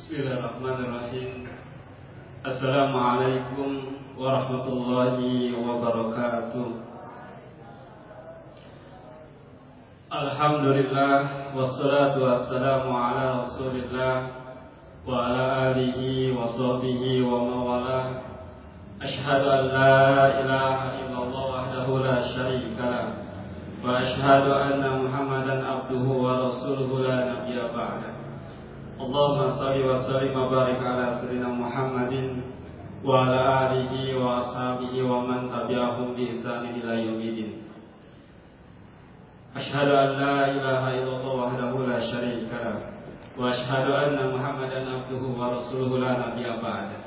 Bismillahirrahmanirrahim. Assalamualaikum warahmatullahi wabarakatuh. Alhamdulillah, wassalatu wassalamu ala rasulillah wa ala alihi wa sahbihi wa mawalah. Ashhadu an la ilaha illallah wahdahu la syarika lah, wa ashhadu anna Muhammadan abduhu wa rasuluhu la nabiyya ba'dah. Allahumma salli wa sallim wa barik ala sayyidina Muhammadin wa ala alihi wa ashabihi wa man tabi'ahum bi ihsan ila yaumil. Asyhadu an la ilaha illallah wahdahu la syarika lah, wa asyhadu anna Muhammadan abduhu wa rasuluhu la nabiyya ba'da.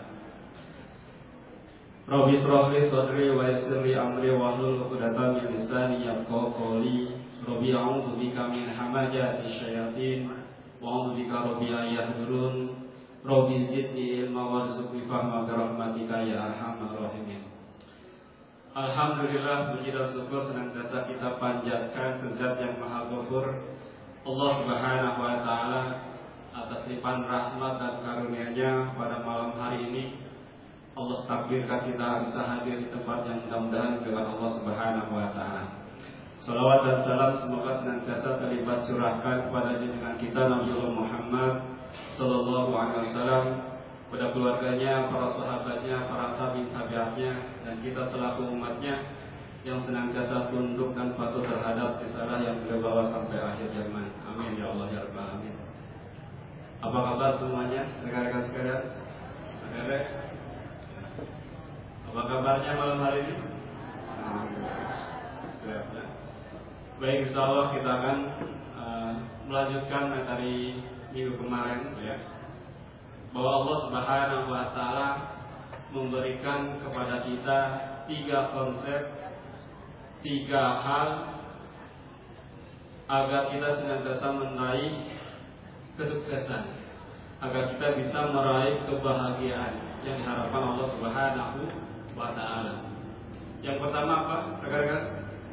Rabbi shrah li sadri wa yassir li amri wa hlul 'uqdatam min lisani yafqahu qawli. Rabbi a'udzu bika min hamazati syayatin wa a'udzu bika rabbi yahdurun. Rabbi zidni ilma warzuqni fahma bi rahmatika ya arhamar rahimin. Alhamdulillah, puji dan syukur senantiasa kita panjatkan ke Zat yang Maha Ghafur, Allah Subhanahu wa taala, atas limpahan rahmat dan karunia-Nya pada malam hari ini. Allah takdirkan kita bisa hadir di tempat yang mudah-mudahan dengan Allah Subhanahu wa taala. Salawat dan salam semoga senantiasa terlibat curahkan kepada junjungan kita Nabiullah Muhammad sallallahu alaihi wasallam, pada keluarganya, para sahabatnya, para tabi'in-tabi'atnya, dan kita selaku umatnya yang senantiasa tunduk dan patuh terhadap risalah yang beliau bawa sampai akhir zaman. Amin ya Allah ya rabbal alamin. Apa kabar semuanya, rekan-rekan sekalian? Adik-adik, apa kabarnya malam hari ini? Baik, insyaallah kita akan melanjutkan materi minggu kemarin, ya, bahwa Allah Subhanahu wa taala memberikan kepada kita 3 konsep, 3 hal agar kita senantiasa meraih kesuksesan, agar kita bisa meraih kebahagiaan yang diharapkan Allah Subhanahu wa taala. Yang pertama apa, rekan-rekan?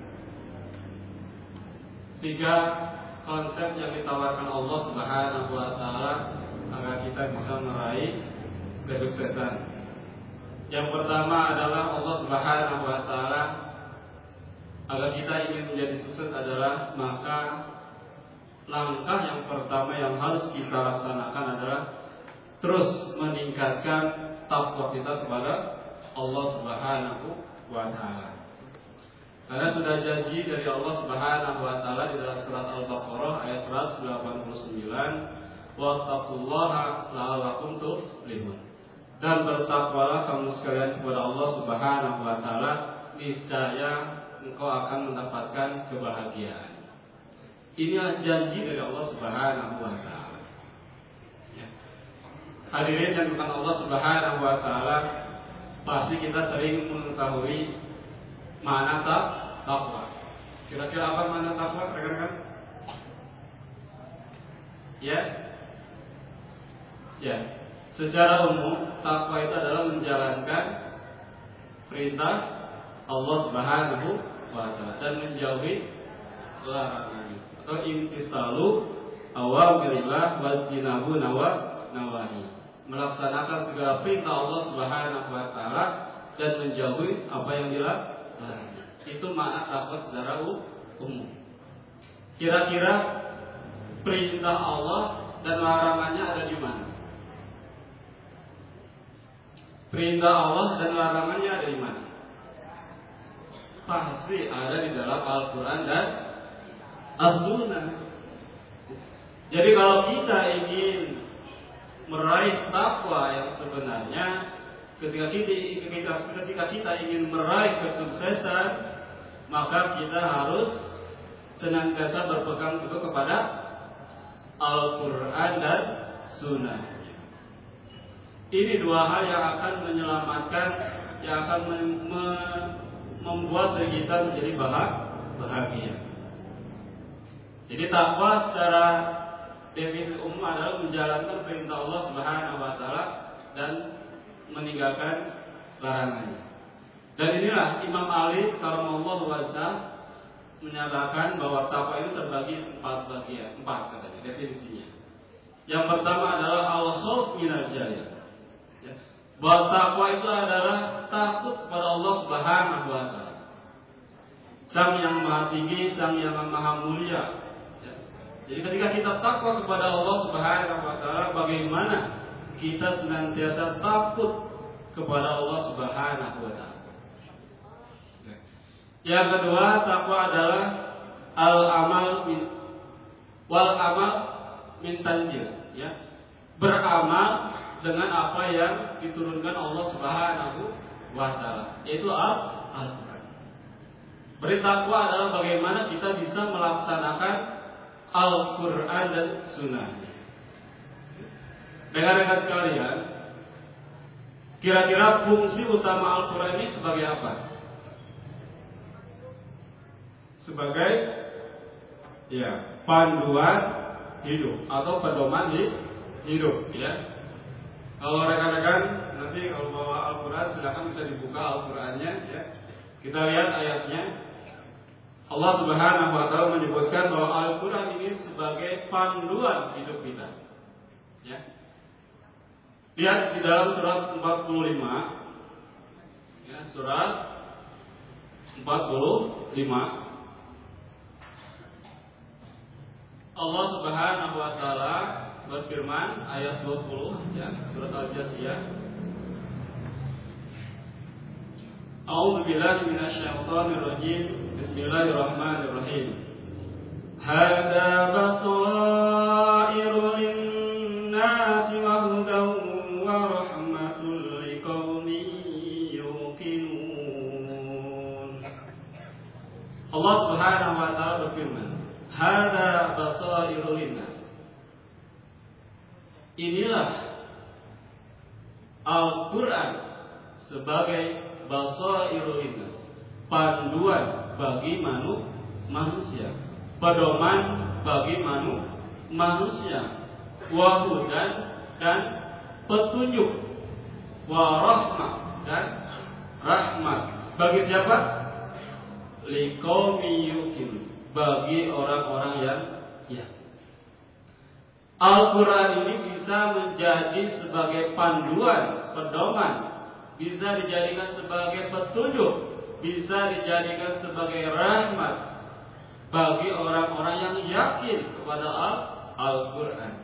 3 konsep yang ditawarkan Allah Subhanahu wa taala agar kita bisa meraih kesuksesan. Yang pertama adalah Allah Subhanahu wa taala agar kita ingin menjadi sukses adalah, maka langkah yang pertama yang harus kita laksanakan adalah terus meningkatkan takwa kita kepada Allah Subhanahu wa taala. Karena sudah janji dari Allah Subhanahu wa taala di dalam surat Al-Baqarah ayat 189, wattaqullaha la'allakum tuflihun. Dan bertakwalah kamu sekalian kepada Allah Subhanahu wa taala, niscaya engkau akan mendapatkan kebahagiaan. Inilah janji dari Allah Subhanahu wa taala. Ya. Hadirin yang bukan Allah Subhanahu wa taala, pasti kita sering mengetahui mana takwa. Kira-kira apa mana takwa, rekan-rekan? Ya. Secara umum, takwa itu adalah menjalankan perintah Allah Subhanahu wa taala dan menjauhi larangannya, atau imtisalu awamirillah wa jinabu nawahi. Melaksanakan segala perintah Allah Subhanahu wa taala dan menjauhi apa yang dilarang. Itu makna takwa secara umum. Kira-kira perintah Allah dan larangannya ada di mana? Perintah Allah dan larangannya ada di mana? Pasti ada di dalam Al-Quran dan As-Sunnah. Jadi kalau kita ingin meraih takwa yang sebenarnya, ketika kita ingin meraih kesuksesan, maka kita harus senantiasa berpegang teguh kepada Al-Quran dan Sunnah. Ini 2 hal yang akan menyelamatkan, yang akan membuat diri kita menjadi bahagia. Jadi takwa secara definisi umum adalah menjalankan perintah Allah Subhanahu wa taala dan meninggalkan larangannya. Dan inilah Imam Ali karamallahu wajhah menyatakan bahwa takwa itu terbagi 4 bagian, 4 katanya definisinya. Yang pertama adalah al-khauf minal jalil. Ya. Bahwa takwa itu adalah takut kepada Allah Subhanahu wa taala. Sang yang maha tinggi, sang yang maha mulia. Ya. Jadi ketika kita takwa kepada Allah Subhanahu wa taala, bagaimana kita senantiasa takut kepada Allah Subhanahu wa taala. Ya. Yang kedua, takwa adalah al-amal min tanzil. Ya, beramal dengan apa yang diturunkan Allah Subhanahu wa taala, yaitu Al-Qur'an. Bertakwa adalah bagaimana kita bisa melaksanakan Al-Qur'an dan Sunnah. Rekan-rekan sekalian, kira-kira fungsi utama Al-Qur'an ini sebagai apa? Sebagai panduan hidup atau pedoman hidup, ya. Kalau rekan-rekan nanti kalau bawa Al-Quran silakan bisa dibuka Al-Qurannya, ya. Kita lihat ayatnya. Allah Subhanahu wa taala menyebutkan bahwa Al-Quran ini sebagai panduan hidup kita, ya. Lihat di dalam surat 45, ya, surat 45. Allah Subhanahu wa taala berfirman ayat 20, ya, surat Al-Jasiyah. A'udzu billahi minasyaitonir rajim. Bismillahirrahmanirrahim. Hadza basairu lin-nasi wa hudan wa rahmatul liqaumin yuqinun. Allah Subhanahu wa taala berfirman, Hada basairu linnas. Inilah Al-Quran sebagai basairu linnas, panduan bagi manusia, pedoman bagi manusia, wahudan dan petunjuk, warahmah dan rahmat. Bagi siapa? Liqaumi yuqinun, bagi orang-orang yang Al-Quran ini bisa menjadi sebagai panduan, pedoman, bisa dijadikan sebagai petunjuk, bisa dijadikan sebagai rahmat bagi orang-orang yang yakin kepada Al-Quran.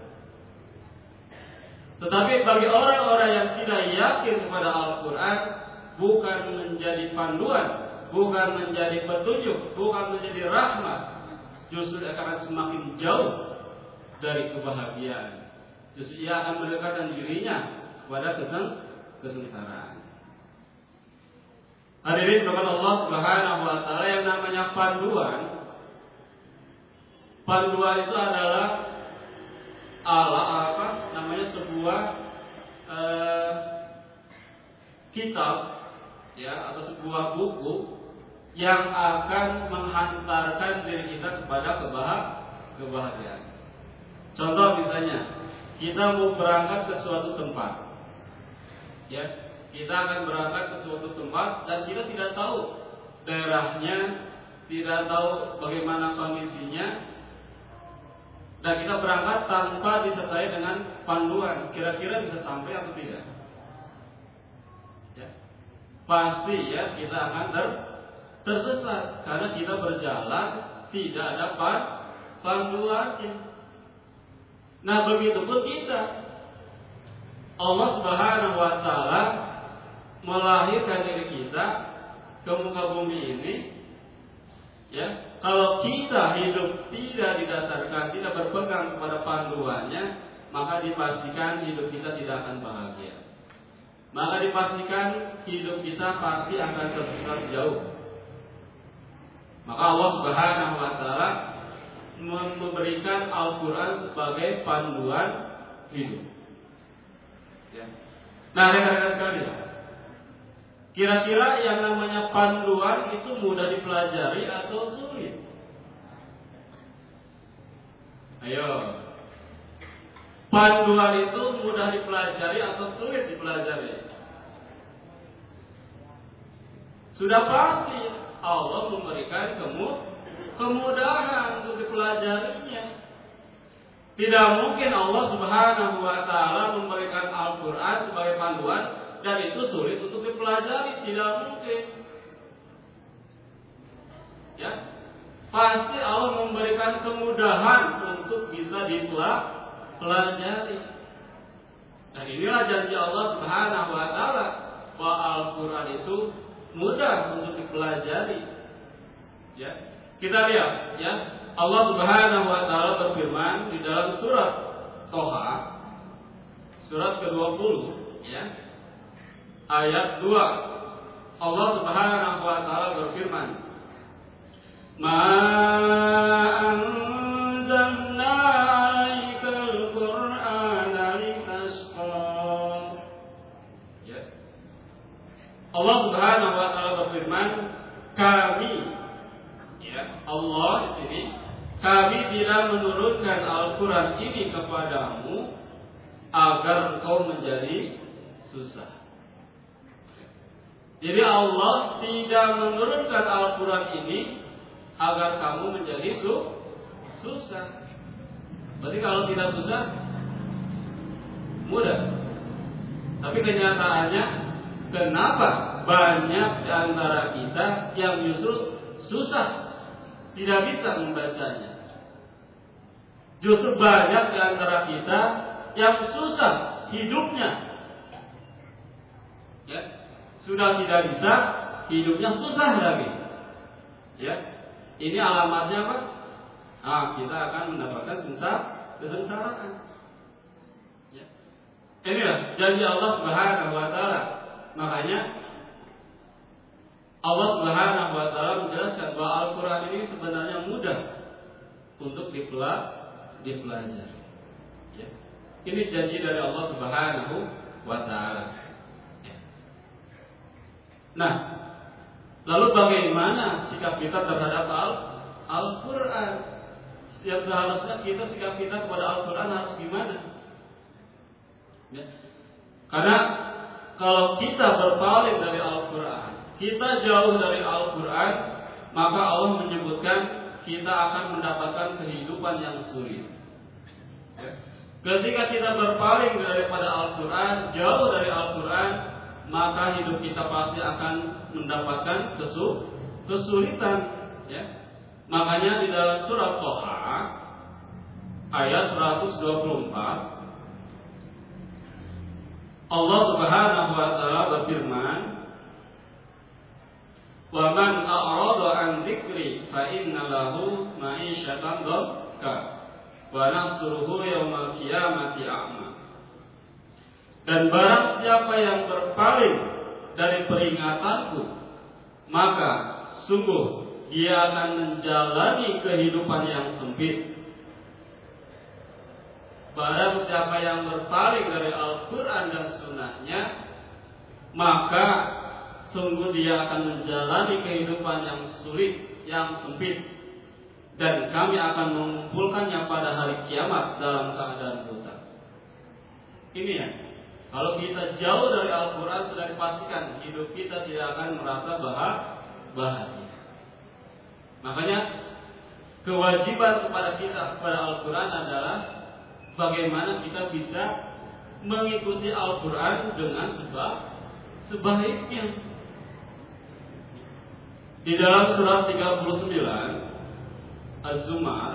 Tetapi bagi orang-orang yang tidak yakin kepada Al-Quran, bukan menjadi panduan, bukan menjadi petunjuk, bukan menjadi rahmat, justru akan semakin jauh dari kebahagiaan. Justru ia akan mendekatkan dirinya kepada kesengsaraan. Hadirin kepada Allah Subhanahu wa taala, yang namanya panduan itu adalah sebuah kitab, ya, atau sebuah buku yang akan menghantarkan diri kita kepada kebahagiaan. Contoh misalnya, kita mau berangkat ke suatu tempat, ya, kita akan berangkat ke suatu tempat dan kita tidak tahu daerahnya, tidak tahu bagaimana kondisinya, dan kita berangkat tanpa disertai dengan panduan, kira-kira bisa sampai atau tidak? Ya, pasti ya kita akan tersesat karena kita berjalan tidak ada panduannya. Nah, begitu pun kita. Allah Subhanahu wa taala melahirkan diri kita ke muka bumi ini, ya. Kalau kita hidup tidak didasarkan, tidak berpegang kepada panduannya, maka dipastikan hidup kita tidak akan bahagia. Maka dipastikan hidup kita pasti akan tersesat jauh. Maka Allah Subhanahu wa taala memberikan Al-Quran sebagai panduan hidup, ya. Nah, rekan-rekan sekalian, kira-kira yang namanya panduan itu mudah dipelajari atau sulit? Ayo, panduan itu mudah dipelajari atau sulit dipelajari? Sudah pasti Allah memberikan kemudahan untuk dipelajarinya. Tidak mungkin Allah Subhanahu wa taala memberikan Al-Qur'an sebagai panduan dan itu sulit untuk dipelajari, tidak mungkin. Ya. Pasti Allah memberikan kemudahan untuk bisa dipelajari. Dan inilah janji Allah Subhanahu wa taala bahwa Al-Qur'an itu mudah untuk dipelajari. Ya. Kita lihat ya, Allah Subhanahu wa taala berfirman di dalam surat Toha surat ke-20 ya. Ayat 2. Allah Subhanahu wa taala berfirman, "Ma anzalna 'alaikal Qur'ana litashqa." Ya. Allah Subhanahu wa taala berfirman, kami ya, Allah di sini, kami tidak menurunkan Al-Qur'an ini kepadamu agar engkau menjadi susah. Jadi Allah tidak menurunkan Al-Quran ini agar kamu menjadi susah. Berarti kalau tidak susah, mudah. Tapi kenyataannya, kenapa banyak di antara kita yang justru susah, tidak bisa membacanya? Justru banyak di antara kita yang susah hidupnya. Ya. Sudah tidak bisa, hidupnya susah lagi. Ya, ini alamatnya apa? Kita akan mendapatkan kesengsaraan. Ya. Inilah janji Allah Subhanahu wa taala. Makanya Allah Subhanahu wa taala menjelaskan bahwa Al-Qur'an ini sebenarnya mudah untuk dipelajari. Ya. Ini janji dari Allah Subhanahu wa taala. Nah, lalu bagaimana sikap kita terhadap Al-Quran? Yang seharusnya sikap kita kepada Al-Quran harus gimana? Ya. Karena kalau kita berpaling dari Al-Quran, kita jauh dari Al-Quran, maka Allah menyebutkan kita akan mendapatkan kehidupan yang sulit. Ya. Ketika kita berpaling daripada Al-Quran, jauh dari Al-Quran, maka hidup kita pasti akan mendapatkan kesulitan. Ya. Makanya di dalam surat Toha ayat 124 Allah Subhanahu wa taala berfirman, "Wa man a'rada an dzikri fa inna lahu ma'isyatan dhanka wa nahsuruhu yaumal qiyamati a'ma." Dan barang siapa yang berpaling dari peringatanku, maka sungguh dia akan menjalani kehidupan yang sempit. Barang siapa yang berpaling dari Al-Quran dan Sunnahnya, maka sungguh dia akan menjalani kehidupan yang sulit, yang sempit. Dan kami akan mengumpulkannya pada hari kiamat dalam keadaan buta. Ini ya. Kalau kita jauh dari Al-Quran, sudah dipastikan hidup kita tidak akan merasa bahagia. Makanya kewajiban kepada kita kepada Al-Quran adalah bagaimana kita bisa mengikuti Al-Quran dengan sebaiknya. Di dalam surat 39 Az-Zumar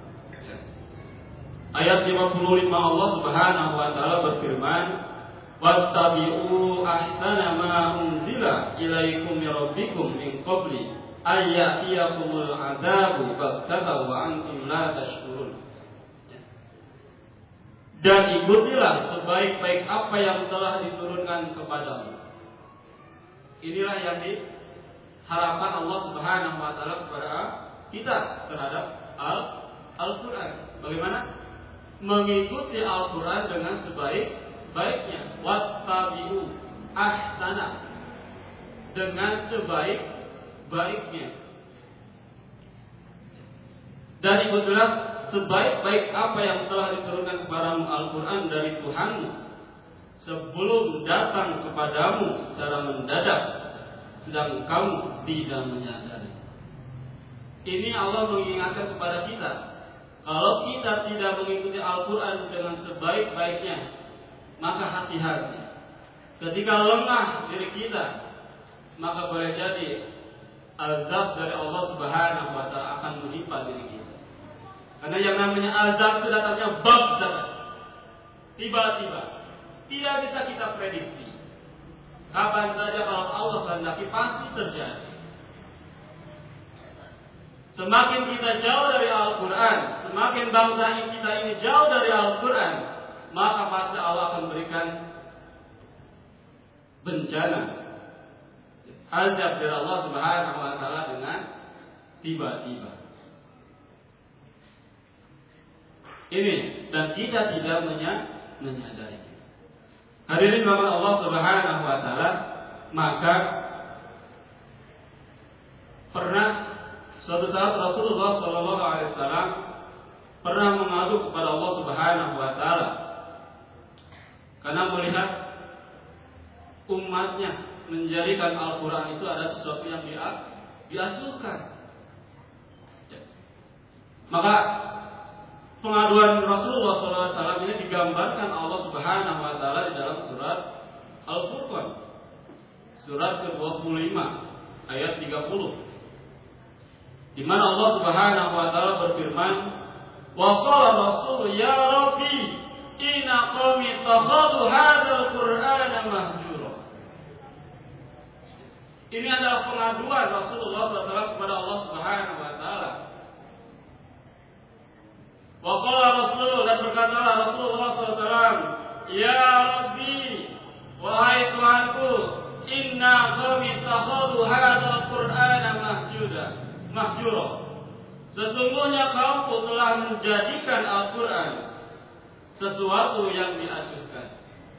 ayat 55 Allah Subhanahu wa taala berfirman, "Wattabi'u ahsana ma unzila ilaikum min rabbikum min qabli ay ya'tiyakumul 'adzabu baghtatan wa antum la tashkurun." Dan ikutilah sebaik-baik apa yang telah diturunkan kepadamu. Inilah yang diharapkan Allah Subhanahu wa taala kepada kita terhadap Al-Quran. Bagaimana? Mengikuti Al-Quran dengan sebaik-baiknya. Wattabi'u ahsana, dengan sebaik-baiknya. Dan ikutilah sebaik-baik apa yang telah diturunkan kepadamu Al-Quran dari Tuhanmu sebelum datang kepadamu secara mendadak, sedang kamu tidak menyadari. Ini Allah mengingatkan kepada kita Kalau kita tidak mengikuti Al-Quran dengan sebaik-baiknya, maka hati-hati. Ketika lemah diri kita, maka boleh jadi azab dari Allah Subhanahu wa Ta'ala akan menimpa diri kita. Karena yang namanya azab itu datangnya baghtatan, tiba-tiba, tidak bisa kita prediksi. Kapan saja kalau Allah kehendaki pasti terjadi. Semakin kita jauh dari Al-Quran, semakin bangsa kita ini jauh dari Al-Quran, maka pasti Allah akan berikan bencana, azab dari Allah Subhanahu wa Ta'ala dengan tiba-tiba. Ini dan kita tidak menyadarinya. Hadirin rahmat Allah Subhanahu wa Ta'ala, maka pernah suatu saat Rasulullah Shallallahu Alaihi Wasallam pernah mengadu kepada Allah Subhanahu Wa Taala karena melihat umatnya menjadikan Al-Quran itu ada sesuatu yang diacuhkan. Maka pengaduan Rasulullah SAW ini digambarkan Allah Subhanahu Wa Taala di dalam surat Al-Furqan, surat ke-25 ayat 30. Di mana Allah Subhanahu wa Ta'ala berfirman, "Wa qala Rasul ya Rabbi, inna qaumi takhadhu hadzal Qur'ana mahjura." Ini adalah pengaduan Rasulullah SAW kepada Allah Subhanahu wa Ta'ala. Wa qala Rasul, dan berkatalah Rasulullah SAW, "Ya Rabbi, wahai Tuhanku, inna qaumi takhadhu hadzal Qur'ana mahjura." Sesungguhnya kaumku telah menjadikan Al-Quran sesuatu yang diacuhkan.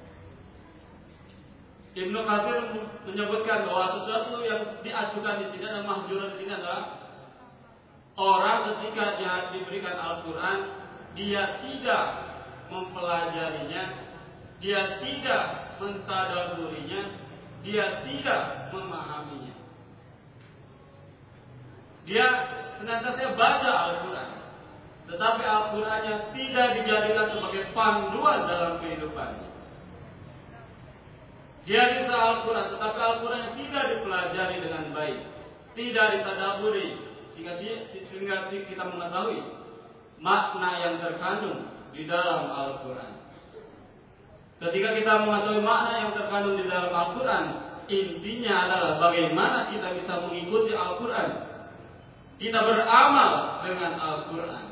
Ibnu Katsir menyebutkan bahwa sesuatu yang diacuhkan di sini dan mahjura di sini adalah orang ketika dia diberikan Al-Quran, dia tidak mempelajarinya, dia tidak mentadaburinya, dia tidak memahaminya. Dia senantiasa baca Al-Quran, tetapi Al-Qurannya tidak dijadikan sebagai panduan dalam kehidupannya. Dia bisa Al-Quran, tetapi Al-Qurannya tidak dipelajari dengan baik, tidak ditadaburi, sehingga kita mengetahui makna yang terkandung di dalam Al-Quran. Ketika kita mengetahui makna yang terkandung di dalam Al-Quran, intinya adalah bagaimana kita bisa mengikuti Al-Quran, kita beramal dengan Al-Quran.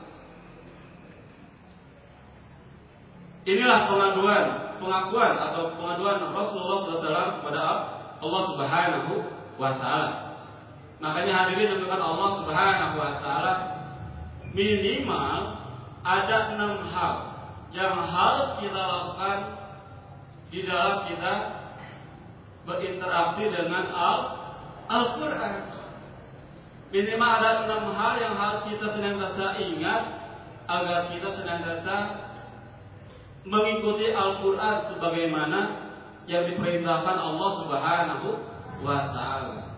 Inilah pengakuan atau pengaduan Rasulullah SAW kepada Allah Subhanahu wa Ta'ala. Makanya hadirin dengan Allah Subhanahu wa Ta'ala, minimal ada 6 hal yang harus kita lakukan di dalam kita berinteraksi dengan Al-Quran. Minimal ada 6 hal yang harus kita senantiasa ingat agar kita senantiasa mengikuti Al-Quran sebagaimana yang diperintahkan Allah Subhanahu wa Ta'ala.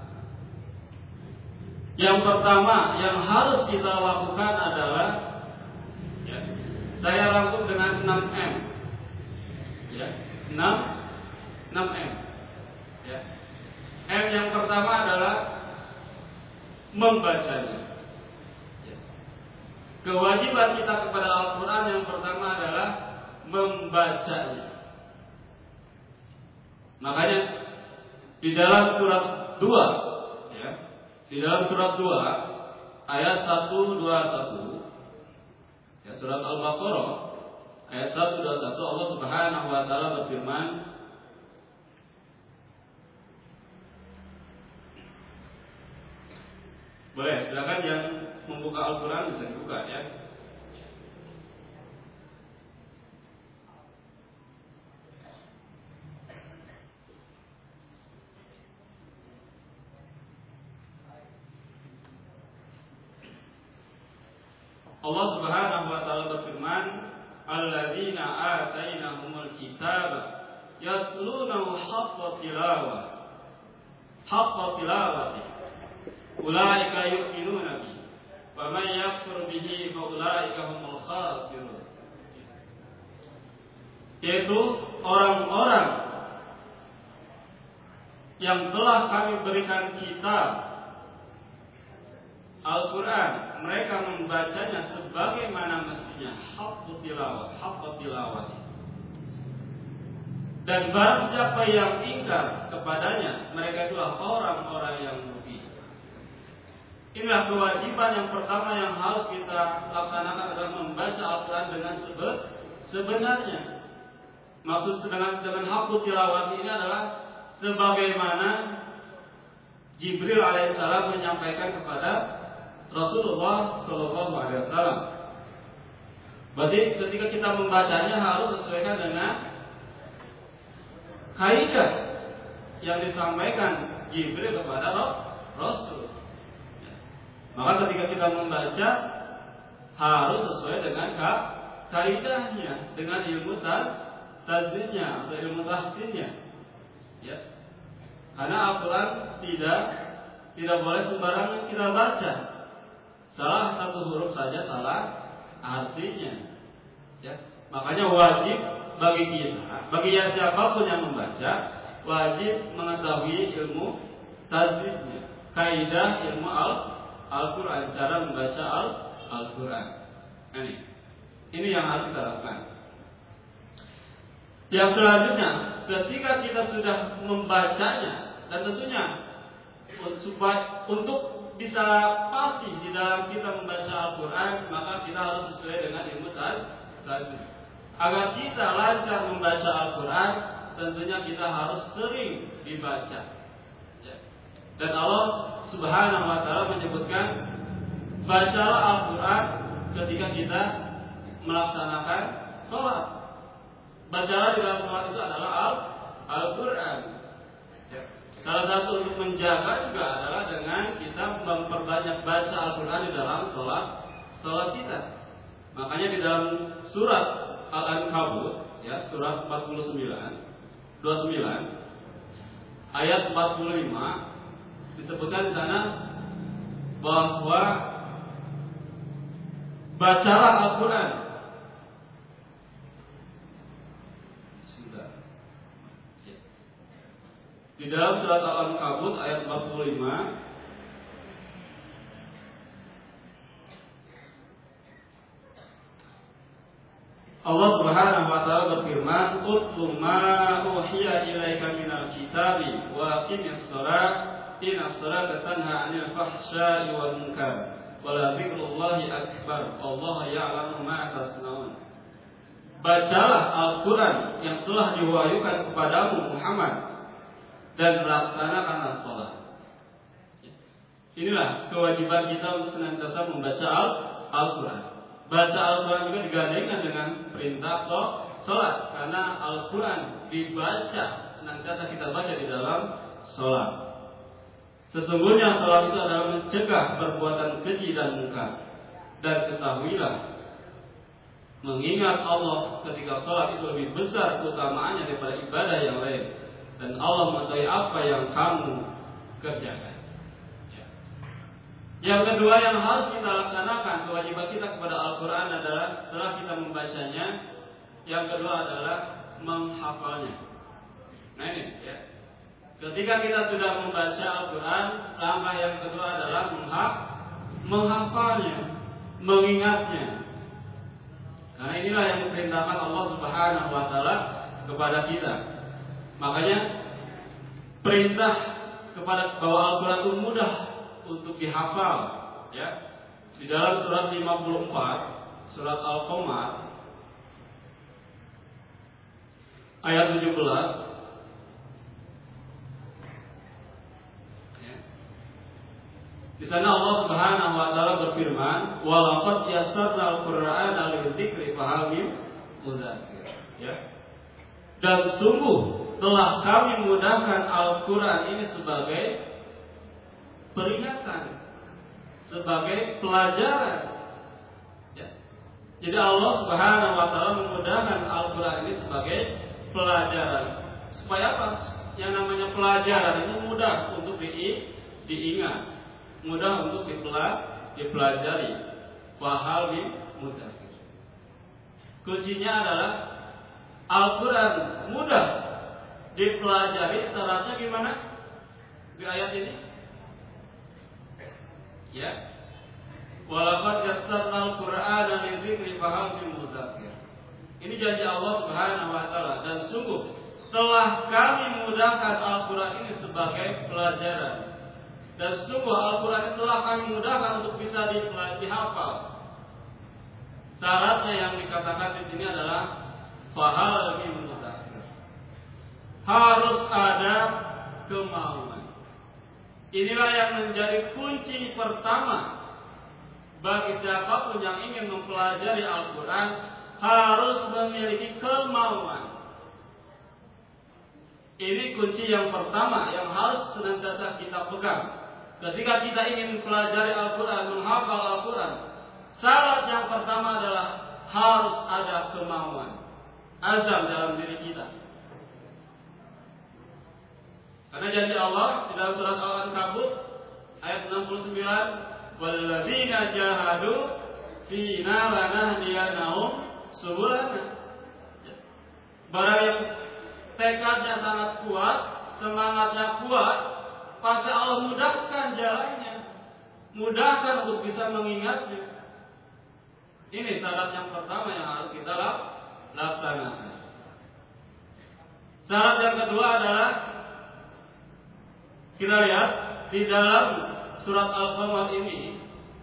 Yang pertama yang harus kita lakukan adalah, saya rangkum dengan 6M. 6M. M yang pertama adalah membacanya. Kewajiban kita kepada Al-Quran yang pertama adalah membacanya. Makanya di dalam surat 2, di dalam surat 2 ayat 121, surat Al-Baqarah ayat 121, Allah Subhanahu wa Ta'ala berfirman, boleh, silakan yang membuka Al-Quran bisa dibuka ya. Allah Subhanahu wa Ta'ala berfirman, "Alladzina atainahumul kitaba yatlunahu haqqa tilawati ulaika yu'minuna bihi wa man yakfur bihi fa ulaika humul yaitu orang-orang yang telah kami berikan kitab Al-Quran, mereka membacanya sebagaimana mestinya, haqqa tilawah. Dan barang siapa yang ingkar kepadanya, mereka itulah orang-orang yang rugi. Inilah kewajiban yang pertama yang harus kita laksanakan adalah membaca Al-Quran dengan sebenarnya. Maksud dengan haqqa tilawah ini adalah sebagaimana Jibril alaihissalam menyampaikan kepada Rasulullah Shallallahu Alaihi Wasallam. Berarti ketika kita membacanya harus sesuaikan dengan kaidah yang disampaikan Jibril kepada Rasul. Maka ketika kita membaca harus sesuai dengan kaidahnya, dengan ilmu tajwidnya atau ilmu tahsinnya. Ya. Karena Al-Quran tidak boleh sembarangan kita baca. Salah satu huruf saja salah artinya. Ya. Makanya wajib bagi kita, bagi siapapun yang membaca, wajib mengetahui ilmu tajwidnya, kaidah ilmu Al-Quran, cara membaca Al-Quran. Ini yang harus kita lakukan. Yang selanjutnya, ketika kita sudah membacanya, dan tentunya untuk bisa pasti di dalam kita membaca Al-Quran, maka kita harus sesuai dengan ilmu tajwid. Agar kita lancar membaca Al-Quran, tentunya kita harus sering dibaca. Ya. Dan Allah Subhanahu Wa Taala menyebutkan, bacalah Al-Quran ketika kita melaksanakan sholat. Bacalah di dalam sholat itu adalah Al-Quran. Ya. Salah satu untuk menjaga juga adalah dengan kita memperbanyak baca Al-Quran di dalam sholat kita. Makanya di dalam surat Al-Ankabut, ya, surat 29 ayat 45 disebutkan di sana bahwa bacalah Al-Quran. Di dalam surat Al-Ankabut ayat 45, Allah Subhanahu wa taala berfirman, "Utlu ma uhiya ilaika minal kitabi wa aqimis shalah, innas salata tanha 'anil fahsya'i wal munkar, wa la dzikrullahi akbar, wallahu ya'lamu ma tasna'un." Bacalah Al-Quran yang telah diwahyukan kepadamu Muhammad dan laksanakanlah salat. Inilah kewajiban kita untuk senantiasa membaca Al-Quran. Baca Al-Quran juga digandengkan dengan perintah salat, karena Al-Quran dibaca, senantiasa kita baca di dalam salat. Sesungguhnya salat itu adalah mencegah perbuatan keji dan munkar. Dan ketahuilah, mengingat Allah ketika salat itu lebih besar keutamaannya daripada ibadah yang lain. Dan Allah mengetahui apa yang kamu kerjakan. Ya. Yang kedua yang harus kita laksanakan, kewajiban kita kepada Al-Quran adalah setelah kita membacanya, yang kedua adalah menghafalnya. Nah ini, ya. Ketika kita sudah membaca Al-Quran, langkah yang kedua adalah menghafalnya, mengingatnya. Karena inilah yang diperintahkan Allah Subhanahu Wa Taala kepada kita. Makanya perintah kepada bahwa Al-Quran itu mudah untuk dihafal, ya. Di dalam surat 54, surat Al-Qamar ayat 17, ya. Di sana Allah Subhanahu wa taala berfirman, "Wa laqad yassarna al-Qur'ana lidzikri fahal min mudzakir." Ya. Dan sungguh telah kami mudahkan Al-Quran ini sebagai peringatan, sebagai pelajaran. Ya. Jadi Allah Subhanahu Wa Taala memudahkan Al-Quran ini sebagai pelajaran. Supaya apa? Yang namanya pelajaran itu mudah untuk diingat, mudah untuk dipelajari. Fahal min mudzakir. Kuncinya adalah Al-Quran mudah dipelajari, syaratnya gimana? Di ayat ini, ya. Walaqad yassarna al-Qur'ana lidzikri fahal min mudzakir. Ini janji Allah Subhanahu wa taala, dan sungguh telah kami mudahkan Al-Quran ini sebagai pelajaran, dan sungguh Al-Quran telah kami mudahkan untuk bisa dihafal. Syaratnya yang dikatakan di sini adalah fahal min mudzakir. Harus ada kemauan. Inilah yang menjadi kunci pertama bagi siapapun yang ingin mempelajari Al-Quran, harus memiliki kemauan. Ini kunci yang pertama yang harus senantiasa kita pegang. Ketika kita ingin mempelajari Al-Quran, menghafal Al-Quran, syarat yang pertama adalah harus ada kemauan, azam dalam diri kita. Karena janji Allah di dalam surat Al-Ankabut ayat 69, walladzina jahadu fina lanahdiyanahum subulana. Barang yang tekadnya sangat kuat, semangatnya kuat, pasti Allah mudahkan jalannya, mudahkan untuk bisa mengingatnya. Ini syarat yang pertama yang harus kita laksanakan. Syarat yang kedua adalah, kita lihat di dalam surat Al-Qamar ini,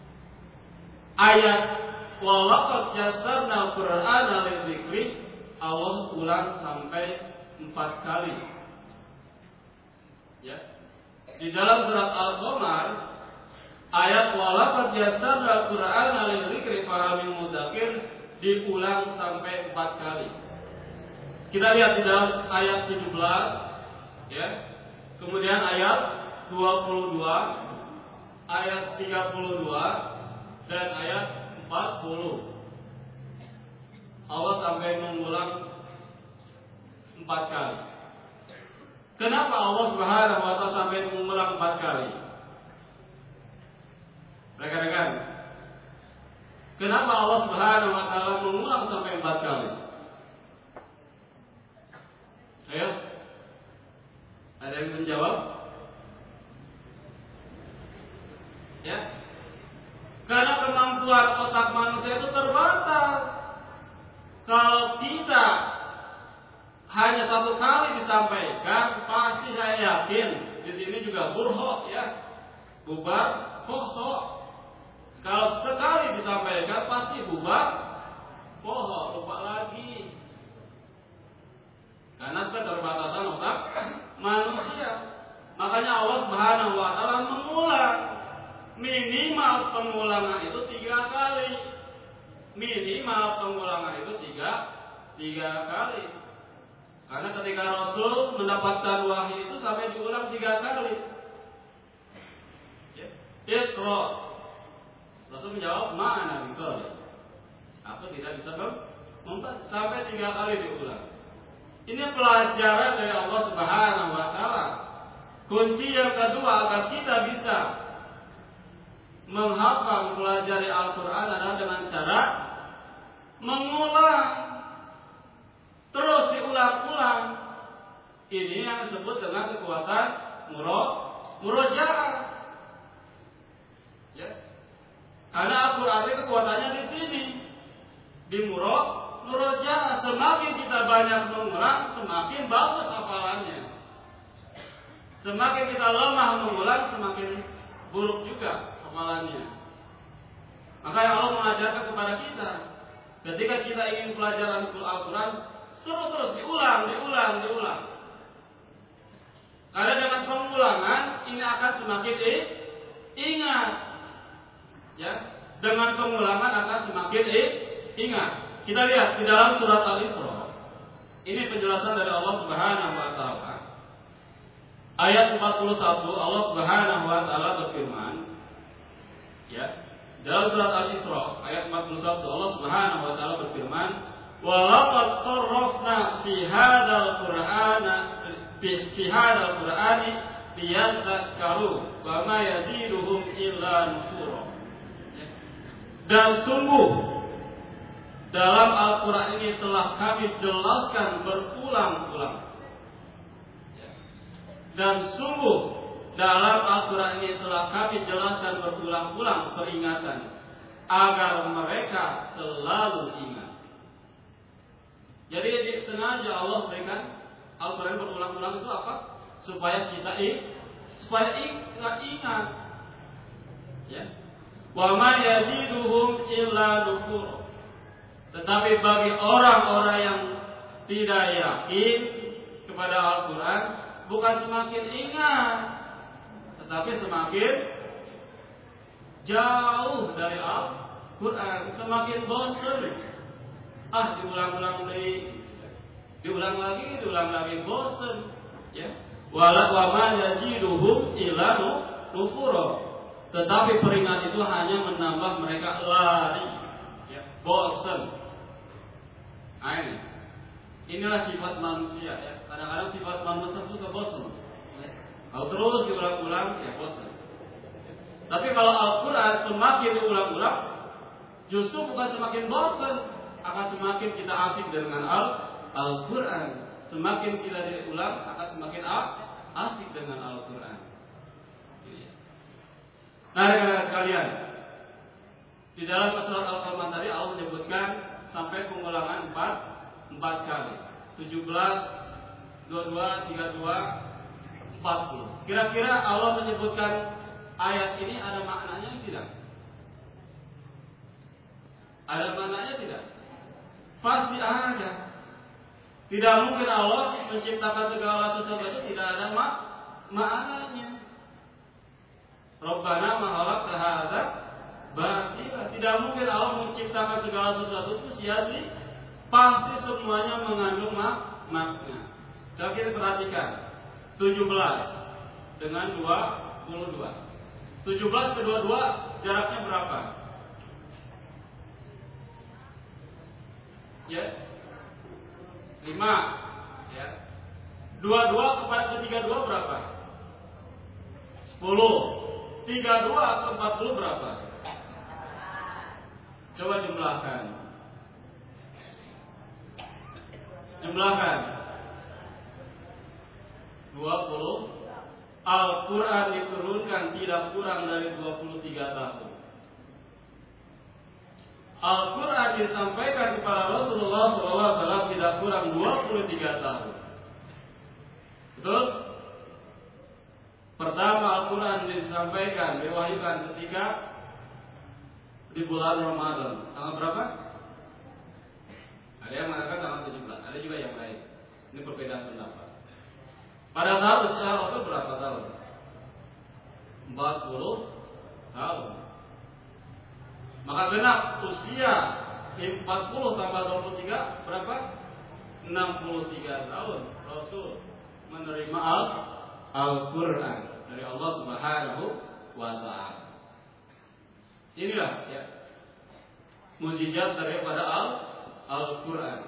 ayat walaqad yassarna al-Qur'ana lidzikri, Allah ulang sampai 4 kali. Ya. Di dalam surat Al-Qamar ayat walaqad yassarna al-Qur'ana lidzikri fahal min mudzakir diulang sampai 4 kali. Kita lihat di dalam ayat 17, ya. Kemudian ayat 22, ayat 32 dan ayat 40. Allah sampai mengulang 4 kali. Kenapa Allah Subhanahu wa taala sampai mengulang 4 kali? Rekan-rekan, kenapa Allah Subhanahu wa taala mengulang sampai 4 kali? Ayo, ada yang menjawab? Ya, karena kemampuan otak manusia itu terbatas. Kalau kita hanya 1 kali disampaikan, pasti saya yakin di sini juga burho, ya, bubar, poho. Kalau sekali disampaikan, pasti bubar, poho, lupa lagi. Karena keterbatasan otak manusia. Makanya Allah Subhanahu wa taala mengulang. Minimal pengulangan itu 3 kali. Minimal pengulangan itu 3 kali. Karena ketika Rasul mendapatkan wahyu itu sampai diulang 3 kali. Ya. Iqra. Rasul menjawab, ma'ana biqari. Aku tidak bisa membaca, sampai 3 kali diulang. Ini pelajaran dari Allah Subhanahu wa taala. Kunci yang kedua agar kita bisa menghafal, mempelajari Al-Quran adalah dengan cara mengulang, terus diulang-ulang. Ini yang disebut dengan kekuatan murojaah. Ya. Karena Al-Quran itu kekuatannya di sini, di murojaah. Semakin kita banyak mengulang, semakin bagus hafalannya. Semakin kita lemah mengulang, semakin buruk juga hafalannya. Makanya Allah mengajarkan kepada kita, ketika kita ingin pelajaran Al-Quran, suruh terus diulang. Karena dengan pengulangan ini akan semakin ingat. Ya, dengan pengulangan akan semakin ingat. Kita lihat di dalam surat Al-Isra. Ini penjelasan dari Allah Subhanahu wa taala. Ayat 41, Allah Subhanahu wa taala berfirman, ya, dalam surat Al-Isra ayat 41 Allah Subhanahu wa taala berfirman, "Wa laqad sarrafna fi hadzal Qur'ani liyadhakkaru wa ma yaziduhum illa nufura." Dan sungguh dalam Al-Quran ini telah kami jelaskan berulang-ulang. Dan sungguh dalam Al-Quran ini telah kami jelaskan berulang-ulang peringatan agar mereka selalu ingat. Jadi sengaja Allah berikan Al-Quran berulang-ulang itu apa? Supaya kita ingat. Ya. Wa ma yaziduhum illa nufur. Tetapi bagi orang-orang yang tidak yakin kepada Al-Quran, bukan semakin ingat, tetapi semakin jauh dari Al-Quran, semakin bosan. Diulang lagi, bosan. Ya. Wa ma yaziduhum illa nufura. Tetapi peringatan itu hanya menambah mereka lari, ya, bosan. Inilah sifat manusia, ya. Kadang-kadang sifat manusia itu bosan. Kalau terus diulang-ulang, ya bosan. Tapi kalau Al-Quran semakin diulang-ulang, justru bukan semakin bosan, akan semakin kita asik dengan Al-Quran. Semakin kita diulang, akan semakin asik dengan Al-Quran. Nah, rekan-rekan sekalian, di dalam surat Al-Qamar tadi Allah menyebutkan sampai pengulangan 4 kali. 17, 22, 32, 40. Kira-kira Allah menyebutkan ayat ini ada maknanya tidak? Ada maknanya tidak? Pasti ada. Tidak mungkin Allah menciptakan segala sesuatu itu tidak ada maknanya. Rabbana ma khalaqta hadza batila. Tidak mungkin Allah menciptakan segala sesuatu itu sia-sia. Pasti semuanya mengandung makna. Coba kita perhatikan 17 dengan 22. 17 ke 22 jaraknya berapa? Ya, 5. Ya. 22 kepada ke 32 berapa? 10. 32 ke 40 berapa? Coba jumlahkan. Jumlahkan. 20. Al-Quran diturunkan tidak kurang dari 23 tahun. Al-Quran disampaikan kepada Rasulullah SAW tidak kurang 23 tahun. Betul? Pertama Al-Quran disampaikan, diwahyukan ketika di bulan Ramadan. Tanggal berapa? Ada yang mengatakan tanggal 17, ada juga yang lain. Ini perbedaan pendapat. Pada tahun usia Rasul berapa tahun? 40 tahun. Maka genap usia 40 tambah 23 berapa? 63 tahun Rasul menerima Al-Quran dari Allah Subhanahu wa Ta'ala. Inilah, ya, mukjizat daripada Al-Quran.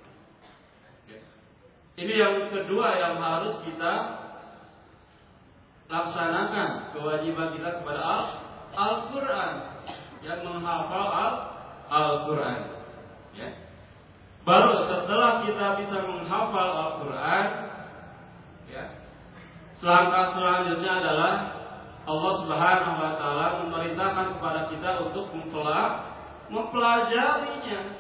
Ini yang kedua yang harus kita laksanakan, kewajiban kita kepada Al-Quran, yang menghafal Al-Quran. Ya. Baru setelah kita bisa menghafal Al-Quran, ya, langkah selanjutnya adalah Allah Subhanahu wa Ta'ala memerintahkan kepada kita untuk mempelajarinya.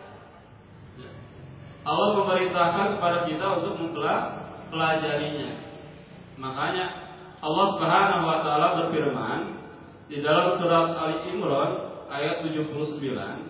Allah memerintahkan kepada kita untuk mempelajarinya. Makanya Allah Subhanahu wa Ta'ala berfirman di dalam surat Ali Imran ayat 79.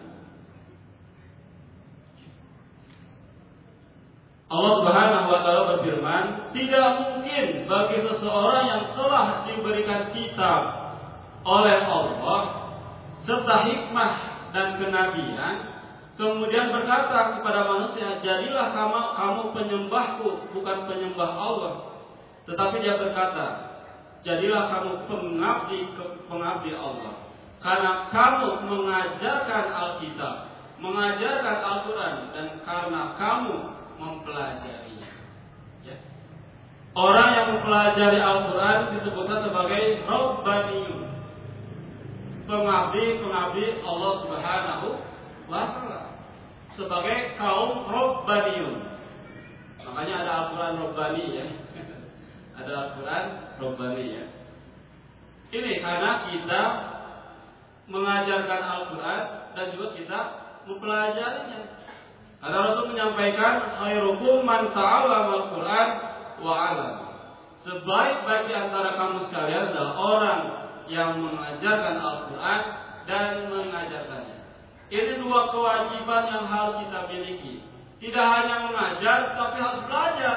Allah Subhanahu wa Ta'ala berfirman, tidak mungkin bagi seseorang yang telah diberikan kitab oleh Allah serta hikmah dan kenabian, kemudian berkata kepada manusia, jadilah kamu penyembahku, bukan penyembah Allah. Tetapi dia berkata, jadilah kamu pengabdi Allah, karena kamu mengajarkan Alkitab, mengajarkan Al-Quran, dan karena kamu mempelajarinya. Ya. Orang yang mempelajari Al-Quran disebutkan sebagai Rabbaniyun, pengabdi Allah Subhanahu wa Ta'ala. sebagai kaum Rabbaniyun. Makanya ada Al-Quran Rabbani ya. Ada Al-Quran Rabbani ya. Ini karena kita mengajarkan Al-Quran dan juga kita mempelajarinya. Ada Rasul menyampaikan khairukum man ta'allama Al-Quran wa 'allama. Sebaik-baik di antara kamu sekalian adalah orang yang mengajarkan Al-Quran dan mengajarkannya. Ini dua kewajiban yang harus kita miliki. Tidak hanya mengajar, tapi harus belajar.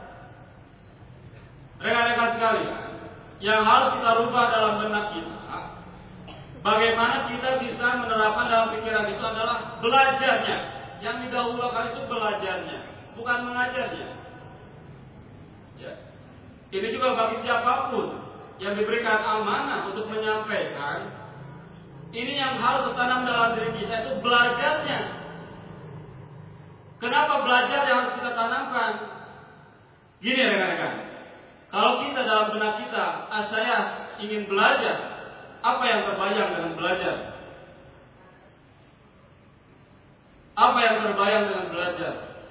Rekan-rekan sekalian, yang harus kita rubah dalam benak kita, bagaimana kita bisa menerapkan dalam pikiran itu adalah belajarnya. Yang didahulukan itu belajarnya, bukan mengajarnya. Ya. Ini juga bagi siapapun yang diberikan amanah untuk menyampaikan, ini yang harus tertanam dalam diri kita itu belajarnya. Kenapa belajar yang harus kita tanamkan? Gini rekan-rekan, kalau kita dalam benak kita, saya ingin belajar, apa yang terbayang dengan belajar? Apa yang terbayang dengan belajar?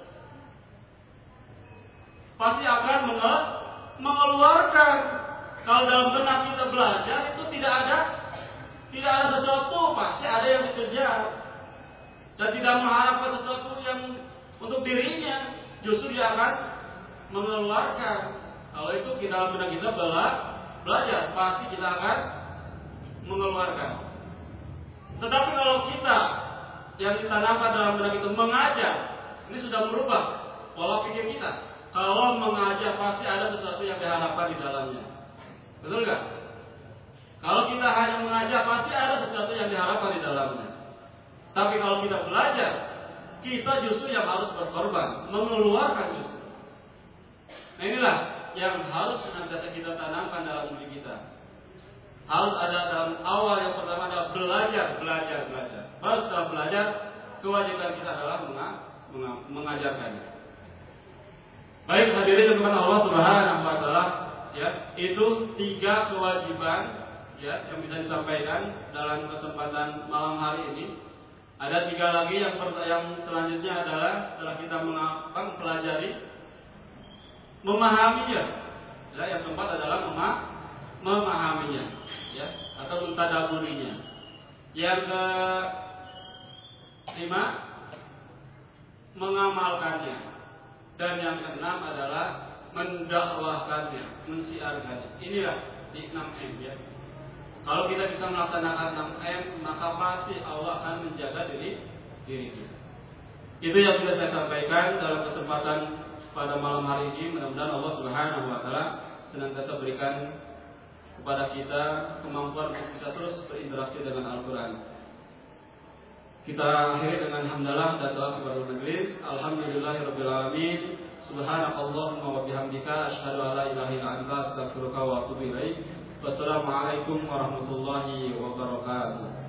Pasti akan mengeluarkan. Kalau dalam benak kita belajar itu tidak ada sesuatu, pasti ada yang dikejar dan tidak mengharapkan sesuatu yang untuk dirinya, justru dia akan mengeluarkan. Kalau itu kita dalam benak kita belajar, pasti kita akan mengeluarkan. Tetapi kalau kita yang ditanamkan dalam benak itu mengajar, ini sudah merubah pola pikir kita. Kalau mengajar pasti ada sesuatu yang diharapkan di dalamnya. Betul nggak? Kalau kita hanya mengajar pasti ada sesuatu yang diharapkan di dalamnya. Tapi kalau kita belajar, kita justru yang harus berkorban, mengeluarkan justru. Nah inilah yang harus senantiasa kita tanamkan dalam diri kita. Harus ada dalam awal yang pertama adalah belajar. Baru setelah belajar, kewajiban kita adalah mengajarkannya. Baik hadirin teman Allah Subhanahu wa taala, ya, itu 3 kewajiban ya yang bisa disampaikan dalam kesempatan malam hari ini. Ada 3 lagi yang selanjutnya adalah setelah kita mempelajari, memahaminya. Ya, yang keempat adalah memahaminya, ya, atau mentadaburinya. Yang kelima, mengamalkannya. Dan yang keenam adalah mendakwahkannya, mensiarkannya. Inilah di 6M ya. Kalau kita bisa melaksanakan 6M, maka pasti Allah akan menjaga diri kita. Itu yang bisa saya sampaikan dalam kesempatan pada malam hari ini. Mudah-mudahan Allah Subhanahu wa taala senantiasa berikan kepada kita kemampuan untuk bisa terus berinteraksi dengan Al-Quran. Kita akhiri dengan hamdalah dan doa kepada majelis. Alhamdulillahirabbil alamin. Subhanakallahumma wa bihamdika asyhadu an la ilaha illa anta astaghfiruka wa atubu ilaik. Wassalamualaikum warahmatullahi wabarakatuh.